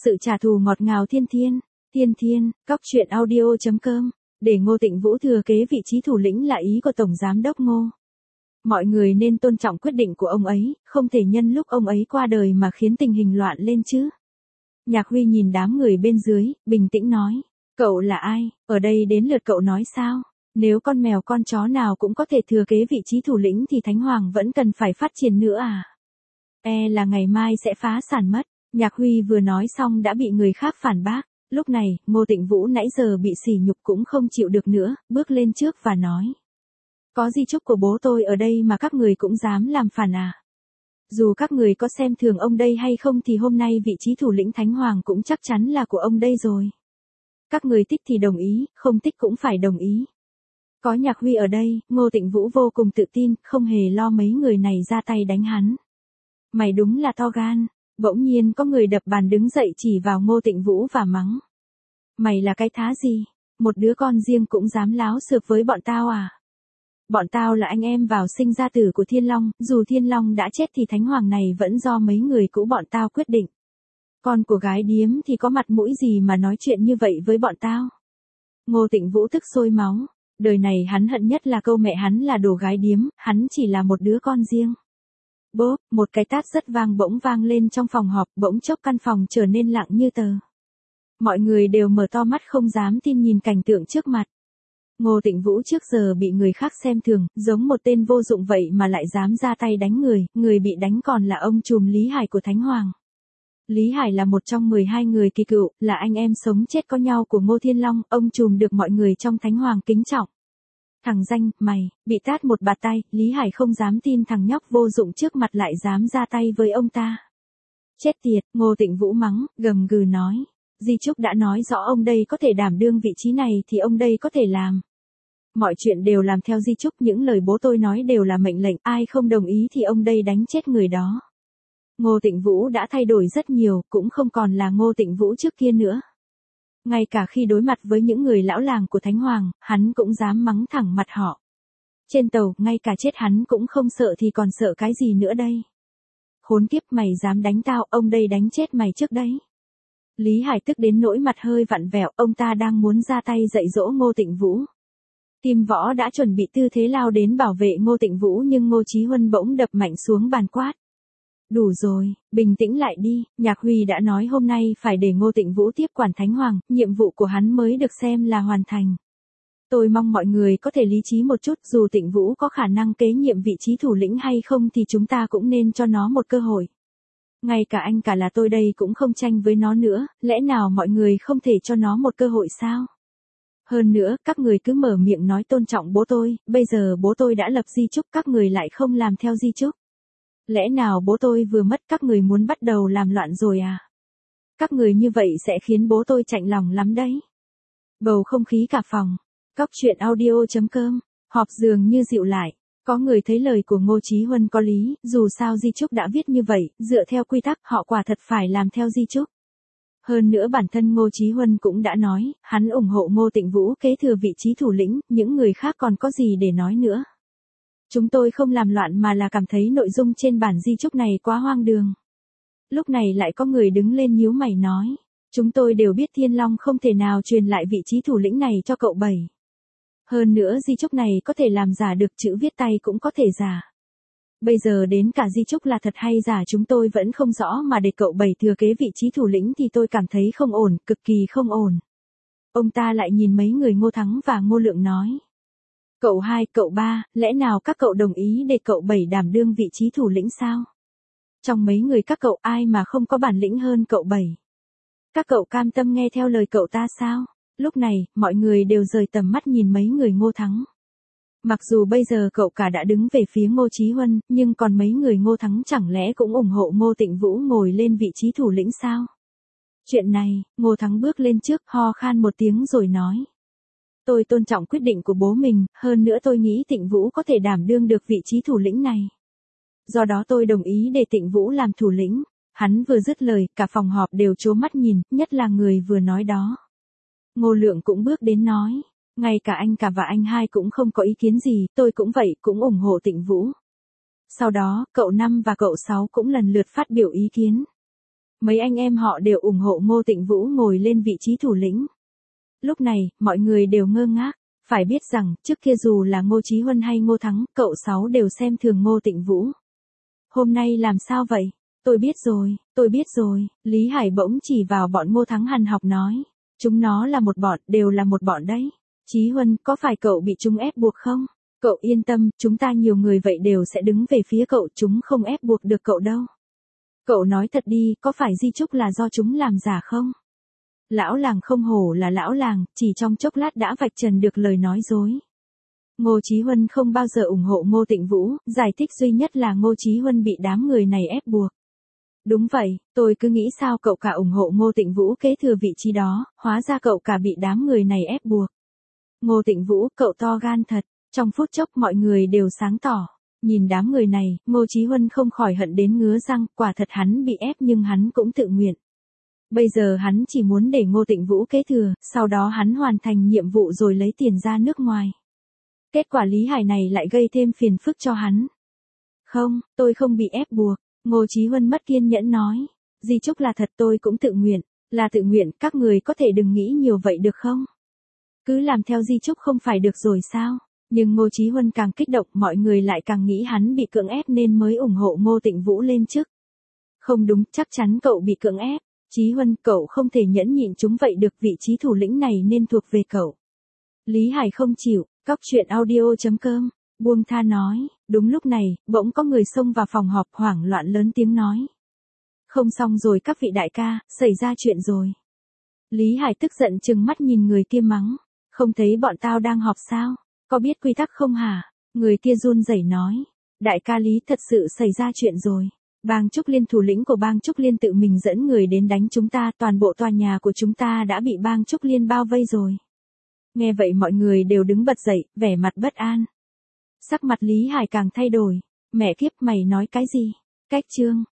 Sự trả thù ngọt ngào thiên thiên. Thiên thiên, cóc truyện audio.com. Để Ngô Tịnh Vũ thừa kế vị trí thủ lĩnh là ý của Tổng Giám đốc Ngô. Mọi người nên tôn trọng quyết định của ông ấy, không thể nhân lúc ông ấy qua đời mà khiến tình hình loạn lên chứ. Nhạc Huy nhìn đám người bên dưới, bình tĩnh nói. Cậu là ai, ở đây đến lượt cậu nói sao? Nếu con mèo con chó nào cũng có thể thừa kế vị trí thủ lĩnh thì Thánh Hoàng vẫn cần phải phát triển nữa à? Là ngày mai sẽ phá sản mất. Nhạc Huy vừa nói xong đã bị người khác phản bác. Lúc này, Ngô Tịnh Vũ nãy giờ bị sỉ nhục cũng không chịu được nữa, bước lên trước và nói. Có di chúc của bố tôi ở đây mà các người cũng dám làm phản à? Dù các người có xem thường ông đây hay không thì hôm nay vị trí thủ lĩnh Thánh Hoàng cũng chắc chắn là của ông đây rồi. Các người thích thì đồng ý, không thích cũng phải đồng ý. Có Nhạc Huy ở đây, Ngô Tịnh Vũ vô cùng tự tin, không hề lo mấy người này ra tay đánh hắn. Mày đúng là to gan. Bỗng nhiên có người đập bàn đứng dậy chỉ vào Ngô Tịnh Vũ và mắng. Mày là cái thá gì? Một đứa con riêng cũng dám láo xược với bọn tao à? Bọn tao là anh em vào sinh ra tử của Thiên Long, dù Thiên Long đã chết thì Thánh Hoàng này vẫn do mấy người cũ bọn tao quyết định. Con của gái điếm thì có mặt mũi gì mà nói chuyện như vậy với bọn tao? Ngô Tịnh Vũ tức sôi máu. Đời này hắn hận nhất là câu mẹ hắn là đồ gái điếm, hắn chỉ là một đứa con riêng. Bốp, một cái tát rất vang bỗng vang lên trong phòng họp, bỗng chốc căn phòng trở nên lặng như tờ. Mọi người đều mở to mắt không dám tin nhìn cảnh tượng trước mặt. Ngô Tịnh Vũ trước giờ bị người khác xem thường, giống một tên vô dụng vậy mà lại dám ra tay đánh người bị đánh còn là ông trùm Lý Hải của Thánh Hoàng. Lý Hải là một trong 12 người kỳ cựu, là anh em sống chết có nhau của Ngô Thiên Long, ông trùm được mọi người trong Thánh Hoàng kính trọng. Thằng danh, mày, bị tát một bạt tay, Lý Hải không dám tin thằng nhóc vô dụng trước mặt lại dám ra tay với ông ta. Chết tiệt, Ngô Tịnh Vũ mắng, gầm gừ nói. Di Trúc đã nói rõ ông đây có thể đảm đương vị trí này thì ông đây có thể làm. Mọi chuyện đều làm theo Di Trúc, những lời bố tôi nói đều là mệnh lệnh, ai không đồng ý thì ông đây đánh chết người đó. Ngô Tịnh Vũ đã thay đổi rất nhiều, cũng không còn là Ngô Tịnh Vũ trước kia nữa. Ngay cả khi đối mặt với những người lão làng của Thánh Hoàng, hắn cũng dám mắng thẳng mặt họ. Trên tàu, ngay cả chết hắn cũng không sợ thì còn sợ cái gì nữa đây? Khốn kiếp, mày dám đánh tao, ông đây đánh chết mày trước đấy. Lý Hải tức đến nỗi mặt hơi vặn vẹo, ông ta đang muốn ra tay dạy dỗ Ngô Tịnh Vũ. Kim Võ đã chuẩn bị tư thế lao đến bảo vệ Ngô Tịnh Vũ nhưng Ngô Chí Huân bỗng đập mạnh xuống bàn quát. Đủ rồi, bình tĩnh lại đi, Nhạc Huy đã nói hôm nay phải để Ngô Tịnh Vũ tiếp quản Thánh Hoàng, nhiệm vụ của hắn mới được xem là hoàn thành. Tôi mong mọi người có thể lý trí một chút, dù Tịnh Vũ có khả năng kế nhiệm vị trí thủ lĩnh hay không thì chúng ta cũng nên cho nó một cơ hội. Ngay cả anh cả là tôi đây cũng không tranh với nó nữa, lẽ nào mọi người không thể cho nó một cơ hội sao? Hơn nữa, các người cứ mở miệng nói tôn trọng bố tôi, bây giờ bố tôi đã lập di chúc các người lại không làm theo di chúc. Lẽ nào bố tôi vừa mất các người muốn bắt đầu làm loạn rồi à? Các người như vậy sẽ khiến bố tôi chạnh lòng lắm đấy. Bầu không khí cả phòng. Cóc truyện audio.com. Họp dường như dịu lại. Có người thấy lời của Ngô Chí Huân có lý, dù sao di chúc đã viết như vậy, dựa theo quy tắc họ quả thật phải làm theo di chúc. Hơn nữa bản thân Ngô Chí Huân cũng đã nói, hắn ủng hộ Ngô Tịnh Vũ kế thừa vị trí thủ lĩnh, những người khác còn có gì để nói nữa. Chúng tôi không làm loạn mà là cảm thấy nội dung trên bản di chúc này quá hoang đường. Lúc này lại có người đứng lên nhíu mày nói. Chúng tôi đều biết Thiên Long không thể nào truyền lại vị trí thủ lĩnh này cho cậu Bảy. Hơn nữa di chúc này có thể làm giả được, chữ viết tay cũng có thể giả. Bây giờ đến cả di chúc là thật hay giả chúng tôi vẫn không rõ mà để cậu Bảy thừa kế vị trí thủ lĩnh thì tôi cảm thấy không ổn, cực kỳ không ổn. Ông ta lại nhìn mấy người Ngô Thắng và Ngô Lượng nói. Cậu hai, cậu ba, lẽ nào các cậu đồng ý để cậu Bảy đảm đương vị trí thủ lĩnh sao? Trong mấy người các cậu ai mà không có bản lĩnh hơn cậu Bảy? Các cậu cam tâm nghe theo lời cậu ta sao? Lúc này, mọi người đều rời tầm mắt nhìn mấy người Ngô Thắng. Mặc dù bây giờ cậu cả đã đứng về phía Ngô Chí Huân, nhưng còn mấy người Ngô Thắng chẳng lẽ cũng ủng hộ Ngô Tịnh Vũ ngồi lên vị trí thủ lĩnh sao? Chuyện này, Ngô Thắng bước lên trước ho khan một tiếng rồi nói. Tôi tôn trọng quyết định của bố mình, hơn nữa tôi nghĩ Tịnh Vũ có thể đảm đương được vị trí thủ lĩnh này. Do đó tôi đồng ý để Tịnh Vũ làm thủ lĩnh. Hắn vừa dứt lời, cả phòng họp đều trố mắt nhìn, nhất là người vừa nói đó. Ngô Lượng cũng bước đến nói. Ngay cả anh cả và anh hai cũng không có ý kiến gì, tôi cũng vậy, cũng ủng hộ Tịnh Vũ. Sau đó, cậu Năm và cậu Sáu cũng lần lượt phát biểu ý kiến. Mấy anh em họ đều ủng hộ Ngô Tịnh Vũ ngồi lên vị trí thủ lĩnh. Lúc này, mọi người đều ngơ ngác. Phải biết rằng, trước kia dù là Ngô Chí Huân hay Ngô Thắng, cậu Sáu đều xem thường Ngô Tịnh Vũ. Hôm nay làm sao vậy? Tôi biết rồi, Lý Hải bỗng chỉ vào bọn Ngô Thắng hằn học nói. Chúng nó là một bọn, đều là một bọn đấy. Chí Huân, có phải cậu bị chúng ép buộc không? Cậu yên tâm, chúng ta nhiều người vậy đều sẽ đứng về phía cậu, chúng không ép buộc được cậu đâu. Cậu nói thật đi, có phải di chúc là do chúng làm giả không? Lão làng không hổ là lão làng, chỉ trong chốc lát đã vạch trần được lời nói dối. Ngô Chí Huân không bao giờ ủng hộ Ngô Tịnh Vũ, giải thích duy nhất là Ngô Chí Huân bị đám người này ép buộc. Đúng vậy, tôi cứ nghĩ sao cậu cả ủng hộ Ngô Tịnh Vũ kế thừa vị trí đó, hóa ra cậu cả bị đám người này ép buộc. Ngô Tịnh Vũ, cậu to gan thật. Trong phút chốc mọi người đều sáng tỏ. Nhìn đám người này, Ngô Chí Huân không khỏi hận đến ngứa răng, quả thật hắn bị ép nhưng hắn cũng tự nguyện. Bây giờ hắn chỉ muốn để Ngô Tịnh Vũ kế thừa, sau đó hắn hoàn thành nhiệm vụ rồi lấy tiền ra nước ngoài. Kết quả Lý Hải này lại gây thêm phiền phức cho hắn. Không, tôi không bị ép buộc, Ngô Chí Huân mất kiên nhẫn nói. Di chúc là thật, tôi cũng tự nguyện, là tự nguyện, các người có thể đừng nghĩ nhiều vậy được không? Cứ làm theo di chúc không phải được rồi sao? Nhưng Ngô Chí Huân càng kích động, mọi người lại càng nghĩ hắn bị cưỡng ép nên mới ủng hộ Ngô Tịnh Vũ lên chức. Không đúng, chắc chắn cậu bị cưỡng ép. Chí Huân, cậu không thể nhẫn nhịn chúng vậy được, vị trí thủ lĩnh này nên thuộc về cậu. Lý Hải không chịu, Cóc truyện audio.com, buông tha nói. Đúng lúc này, bỗng có người xông vào phòng họp hoảng loạn lớn tiếng nói. Không xong rồi các vị đại ca, xảy ra chuyện rồi. Lý Hải tức giận trừng mắt nhìn người kia mắng. Không thấy bọn tao đang họp sao? Có biết quy tắc không hả? Người kia run rẩy nói. Đại ca Lý, thật sự xảy ra chuyện rồi. Bang Trúc Liên, thủ lĩnh của Bang Trúc Liên tự mình dẫn người đến đánh chúng ta, toàn bộ tòa nhà của chúng ta đã bị Bang Trúc Liên bao vây rồi. Nghe vậy mọi người đều đứng bật dậy, vẻ mặt bất an. Sắc mặt Lý Hải càng thay đổi. Mẹ kiếp, mày nói cái gì? Cách chương